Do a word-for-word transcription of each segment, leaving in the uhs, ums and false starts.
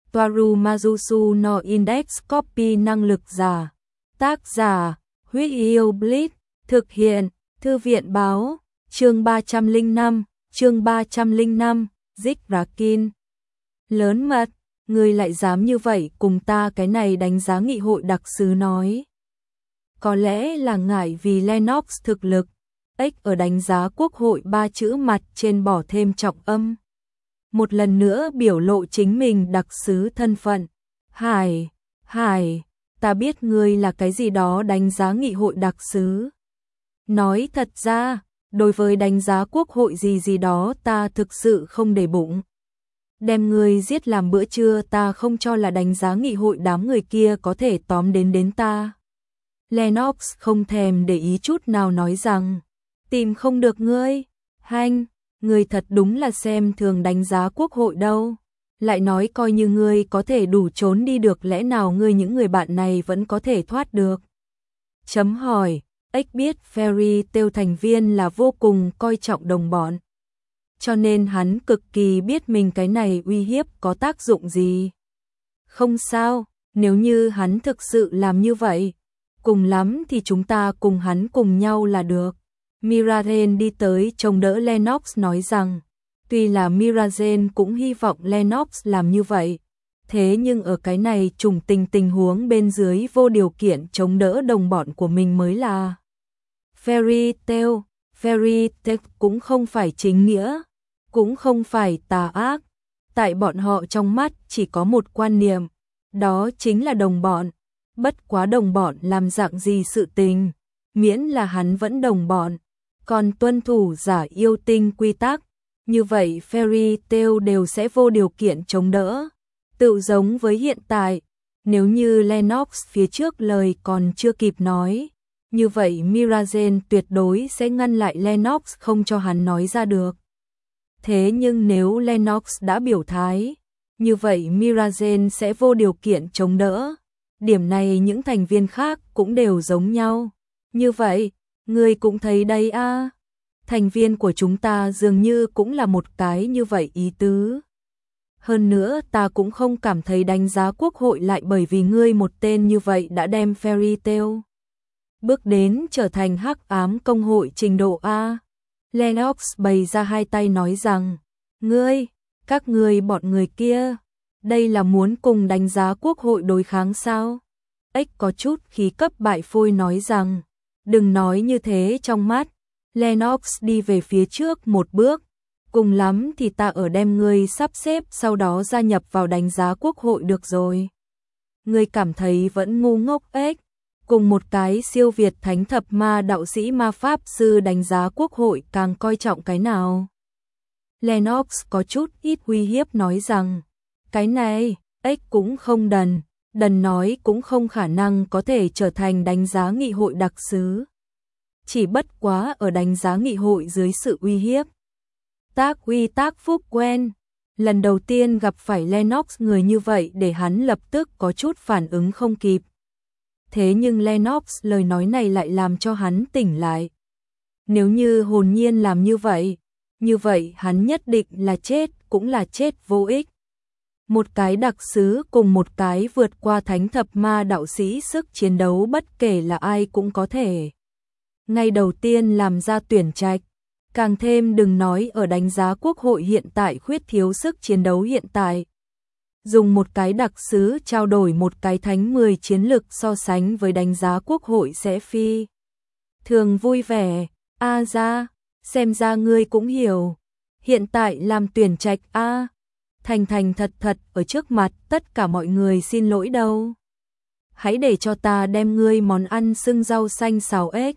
Toaru Majusu no Index Copy năng lực giả. Tác giả, Huyết Yêu Blitz, thực hiện, Thư viện báo, chương ba trăm lẻ năm, chương ba trăm lẻ năm, Dích Rakin. Lớn mật, ngươi lại dám như vậy cùng ta, cái này đánh giá nghị hội đặc sứ nói. Có lẽ là ngại vì Lennox thực lực, X ở đánh giá quốc hội ba chữ mặt trên bỏ thêm trọng âm. Một lần nữa biểu lộ chính mình đặc sứ thân phận. Hải, Hải, ta biết ngươi là cái gì đó đánh giá nghị hội đặc sứ. Nói thật ra, đối với đánh giá quốc hội gì gì đó ta thực sự không để bụng. Đem ngươi giết làm bữa trưa ta không cho là đánh giá nghị hội đám người kia có thể tóm đến đến ta. Lennox không thèm để ý chút nào nói rằng, tìm không được ngươi, hanh, ngươi thật đúng là xem thường đánh giá quốc hội đâu. Lại nói coi như ngươi có thể đủ trốn đi được, lẽ nào ngươi những người bạn này vẫn có thể thoát được? Chấm hỏi, ếch biết Fairy Tail thành viên là vô cùng coi trọng đồng bọn. Cho nên hắn cực kỳ biết mình cái này uy hiếp có tác dụng gì. Không sao, nếu như hắn thực sự làm như vậy, cùng lắm thì chúng ta cùng hắn cùng nhau là được. Mirazen đi tới chống đỡ Lennox nói rằng, tuy là Mirazen cũng hy vọng Lennox làm như vậy, thế nhưng ở cái này trùng tình tình huống bên dưới vô điều kiện chống đỡ đồng bọn của mình mới là. Fairy Tail, Fairy Tail cũng không phải chính nghĩa, cũng không phải tà ác, tại bọn họ trong mắt chỉ có một quan niệm, đó chính là đồng bọn. Bất quá đồng bọn làm dạng gì sự tình, miễn là hắn vẫn đồng bọn, còn tuân thủ giả yêu tinh quy tắc, như vậy Fairy Tail đều sẽ vô điều kiện chống đỡ. Tự giống với hiện tại, nếu như Lennox phía trước lời còn chưa kịp nói, như vậy Mirazen tuyệt đối sẽ ngăn lại Lennox không cho hắn nói ra được. Thế nhưng nếu Lennox đã biểu thái, như vậy Mirazen sẽ vô điều kiện chống đỡ. Điểm này những thành viên khác cũng đều giống nhau. Như vậy, ngươi cũng thấy đấy a, à, thành viên của chúng ta dường như cũng là một cái như vậy ý tứ. Hơn nữa ta cũng không cảm thấy đánh giá quốc hội lại bởi vì ngươi một tên như vậy đã đem Fairy Tail bước đến trở thành hắc ám công hội trình độ A. Lennox bày ra hai tay nói rằng, ngươi, các ngươi bọn người kia, đây là muốn cùng đánh giá quốc hội đối kháng sao? Ếch có chút khí cấp bại phôi nói rằng, đừng nói như thế trong mắt. Lennox đi về phía trước một bước, cùng lắm thì ta ở đem ngươi sắp xếp sau đó gia nhập vào đánh giá quốc hội được rồi. Ngươi cảm thấy vẫn ngu ngốc ếch, cùng một cái siêu việt thánh thập ma đạo sĩ ma pháp sư đánh giá quốc hội càng coi trọng cái nào? Lennox có chút ít uy hiếp nói rằng, cái này, ếch cũng không đần, đần nói cũng không khả năng có thể trở thành đánh giá nghị hội đặc sứ. Chỉ bất quá ở đánh giá nghị hội dưới sự uy hiếp. Tác uy tác phúc quen, lần đầu tiên gặp phải Lennox người như vậy để hắn lập tức có chút phản ứng không kịp. Thế nhưng Lennox lời nói này lại làm cho hắn tỉnh lại. Nếu như hồn nhiên làm như vậy, như vậy hắn nhất định là chết, cũng là chết vô ích. Một cái đặc sứ cùng một cái vượt qua thánh thập ma đạo sĩ sức chiến đấu bất kể là ai cũng có thể. Ngay đầu tiên làm ra tuyển trạch, càng thêm đừng nói ở đánh giá quốc hội hiện tại khuyết thiếu sức chiến đấu hiện tại. Dùng một cái đặc sứ trao đổi một cái thánh mười chiến lực so sánh với đánh giá quốc hội sẽ phi thường vui vẻ. A ra, xem ra ngươi cũng hiểu. Hiện tại làm tuyển trạch A, thành thành thật thật ở trước mặt tất cả mọi người xin lỗi đâu. Hãy để cho ta đem ngươi món ăn xưng rau xanh xào ếch.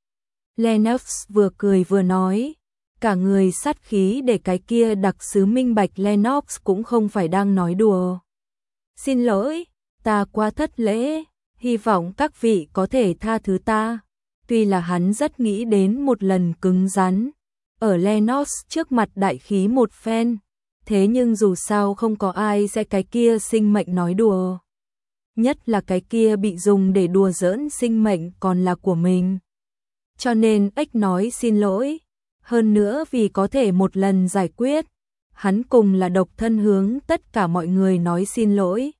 Lennox vừa cười vừa nói, cả người sát khí để cái kia đặc sứ minh bạch Lennox cũng không phải đang nói đùa. Xin lỗi, ta quá thất lễ, hy vọng các vị có thể tha thứ ta. Tuy là hắn rất nghĩ đến một lần cứng rắn, ở Lennox trước mặt đại khí một phen, thế nhưng dù sao không có ai sẽ cái kia sinh mệnh nói đùa. Nhất là cái kia bị dùng để đùa giỡn sinh mệnh còn là của mình. Cho nên ếch nói xin lỗi, hơn nữa vì có thể một lần giải quyết, Hắn cùng là độc thân hướng tất cả mọi người nói xin lỗi.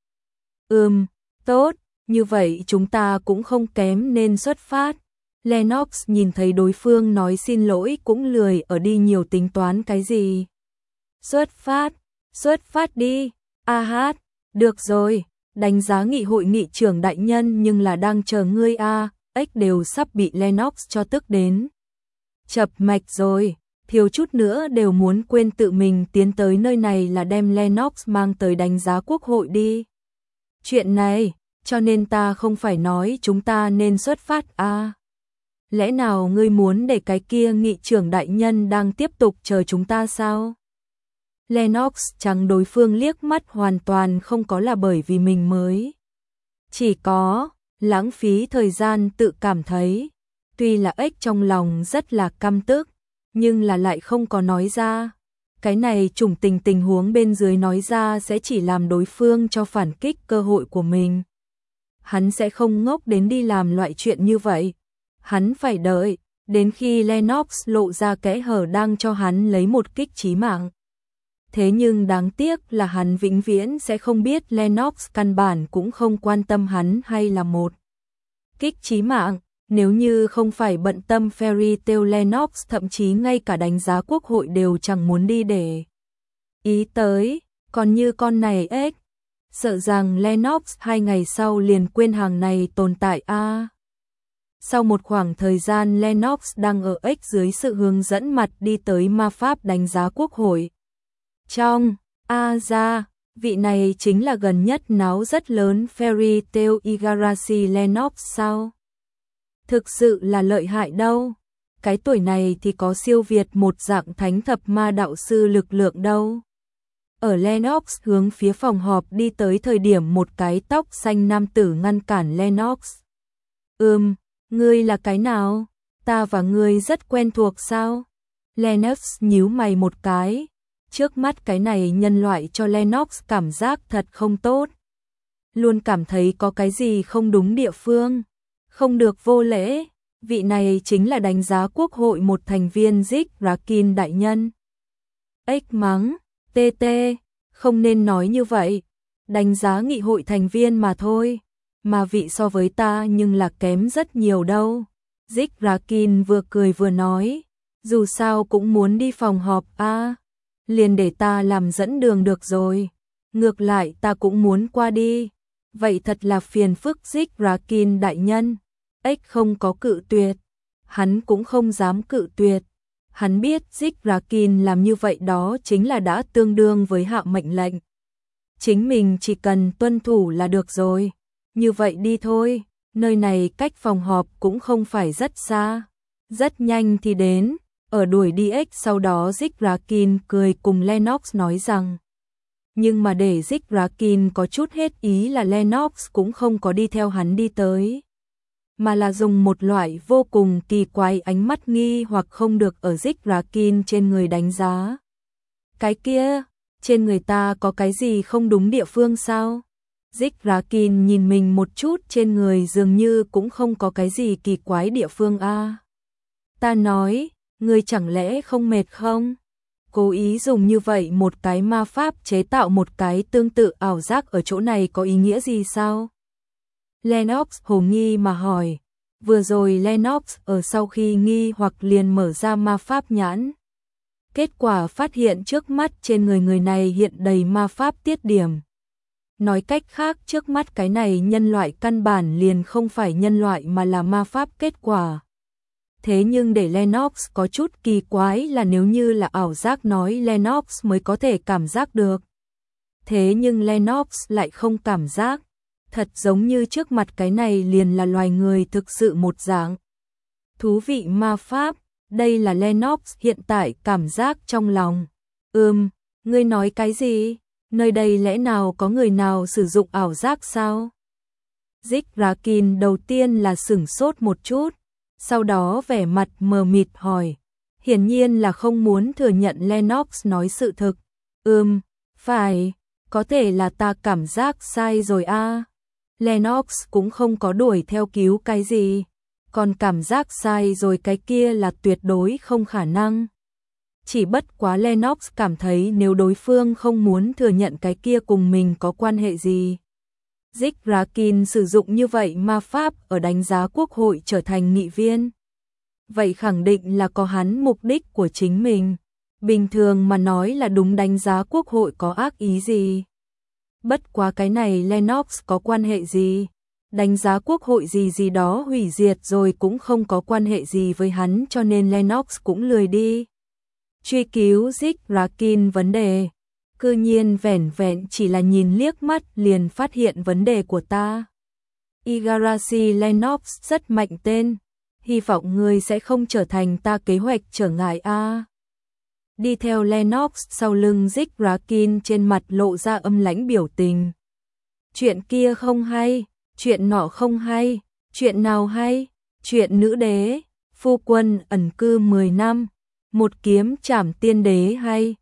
Ừm, tốt, như vậy chúng ta cũng không kém nên xuất phát. Lennox nhìn thấy đối phương nói xin lỗi cũng lười ở đi nhiều tính toán cái gì. Xuất phát, xuất phát đi, a hát, được rồi, đánh giá nghị hội nghị trưởng đại nhân nhưng là đang chờ ngươi a, ếch đều sắp bị Lennox cho tức đến. Chập mạch rồi, thiếu chút nữa đều muốn quên tự mình tiến tới nơi này là đem Lennox mang tới đánh giá quốc hội đi. Chuyện này, cho nên ta không phải nói chúng ta nên xuất phát a. Lẽ nào ngươi muốn để cái kia nghị trưởng đại nhân đang tiếp tục chờ chúng ta sao? Lennox trắng đối phương liếc mắt hoàn toàn không có là bởi vì mình mới. Chỉ có, lãng phí thời gian tự cảm thấy. Tuy là ếch trong lòng rất là căm tức, nhưng là lại không có nói ra. Cái này trùng tình tình huống bên dưới nói ra sẽ chỉ làm đối phương cho phản kích cơ hội của mình. Hắn sẽ không ngốc đến đi làm loại chuyện như vậy. Hắn phải đợi, đến khi Lennox lộ ra kẽ hở đang cho hắn lấy một kích chí mạng. Thế nhưng đáng tiếc là hắn vĩnh viễn sẽ không biết Lennox căn bản cũng không quan tâm hắn hay là một kích chí mạng. Nếu như không phải bận tâm Fairy Tail, Lennox thậm chí ngay cả đánh giá quốc hội đều chẳng muốn đi để ý tới, còn như con này ếch, sợ rằng Lennox hai ngày sau liền quên hàng này tồn tại a. À, sau một khoảng thời gian Lennox đang ở ếch dưới sự hướng dẫn mặt đi tới ma pháp đánh giá quốc hội. Trong, a ra, vị này chính là gần nhất náo rất lớn Fairy Tail Igarashi Lennox sao? Thực sự là lợi hại đâu. Cái tuổi này thì có siêu việt một dạng thánh thập ma đạo sư lực lượng đâu. Ở Lennox hướng phía phòng họp đi tới thời điểm một cái tóc xanh nam tử ngăn cản Lennox. Ừm, ngươi là cái nào? Ta và ngươi rất quen thuộc sao? Lennox nhíu mày một cái. Trước mắt cái này nhân loại cho Lennox cảm giác thật không tốt. Luôn cảm thấy có cái gì không đúng địa phương. Không được vô lễ, vị này chính là đánh giá quốc hội một thành viên Zig Rakin đại nhân. Ếch mắng, tê tê, không nên nói như vậy, đánh giá nghị hội thành viên mà thôi, mà vị so với ta nhưng là kém rất nhiều đâu. Zig Rakin vừa cười vừa nói, dù sao cũng muốn đi phòng họp a, à, liền để ta làm dẫn đường được rồi, ngược lại ta cũng muốn qua đi. Vậy thật là phiền phức Zig Rakin đại nhân. Ếch không có cự tuyệt, hắn cũng không dám cự tuyệt. Hắn biết Zig Rakin làm như vậy đó chính là đã tương đương với hạ mệnh lệnh. Chính mình chỉ cần tuân thủ là được rồi. Như vậy đi thôi, nơi này cách phòng họp cũng không phải rất xa. Rất nhanh thì đến, ở đuổi đi ếch sau đó Zig Rakin cười cùng Lennox nói rằng. Nhưng mà để Zig Rakin có chút hết ý là Lennox cũng không có đi theo hắn đi tới. Mà là dùng một loại vô cùng kỳ quái ánh mắt nghi hoặc không được ở Zig Rakin trên người đánh giá. Cái kia, trên người ta có cái gì không đúng địa phương sao? Zig Rakin nhìn mình một chút trên người dường như cũng không có cái gì kỳ quái địa phương a. À, ta nói, ngươi chẳng lẽ không mệt không? Cố ý dùng như vậy một cái ma pháp chế tạo một cái tương tự ảo giác ở chỗ này có ý nghĩa gì sao? Lennox hồ nghi mà hỏi. Vừa rồi Lennox ở sau khi nghi hoặc liền mở ra ma pháp nhãn. Kết quả phát hiện trước mắt trên người người này hiện đầy ma pháp tiết điểm. Nói cách khác trước mắt cái này nhân loại căn bản liền không phải nhân loại mà là ma pháp kết quả. Thế nhưng để Lennox có chút kỳ quái là nếu như là ảo giác nói Lennox mới có thể cảm giác được. Thế nhưng Lennox lại không cảm giác. Thật giống như trước mặt cái này liền là loài người thực sự một dạng. Thú vị ma pháp, đây là Lennox hiện tại cảm giác trong lòng. Ừm, ngươi nói cái gì? Nơi đây lẽ nào có người nào sử dụng ảo giác sao? Zig Rakin đầu tiên là sửng sốt một chút, sau đó vẻ mặt mờ mịt hỏi. Hiển nhiên là không muốn thừa nhận Lennox nói sự thực. Ừm, phải, có thể là ta cảm giác sai rồi a. À. Lennox cũng không có đuổi theo cứu cái gì, còn cảm giác sai rồi cái kia là tuyệt đối không khả năng. Chỉ bất quá Lennox cảm thấy nếu đối phương không muốn thừa nhận cái kia cùng mình có quan hệ gì. Rick Rakin sử dụng như vậy ma pháp ở đánh giá quốc hội trở thành nghị viên. Vậy khẳng định là có hắn mục đích của chính mình. Bình thường mà nói là đúng, đánh giá quốc hội có ác ý gì. Bất quá cái này Lennox có quan hệ gì. Đánh giá quốc hội gì gì đó hủy diệt rồi cũng không có quan hệ gì với hắn, cho nên Lennox cũng lười đi truy cứu Rick Rakin vấn đề. Cư nhiên vẻn vẹn chỉ là nhìn liếc mắt liền phát hiện vấn đề của ta. Igarashi Lennox rất mạnh tên. Hy vọng ngươi sẽ không trở thành ta kế hoạch trở ngại a. Đi theo Lennox sau lưng Rick Rakin, trên mặt lộ ra âm lãnh biểu tình. Chuyện kia không hay, chuyện nọ không hay, chuyện nào hay? Chuyện nữ đế, phu quân ẩn cư mười năm, một kiếm trảm tiên đế hay?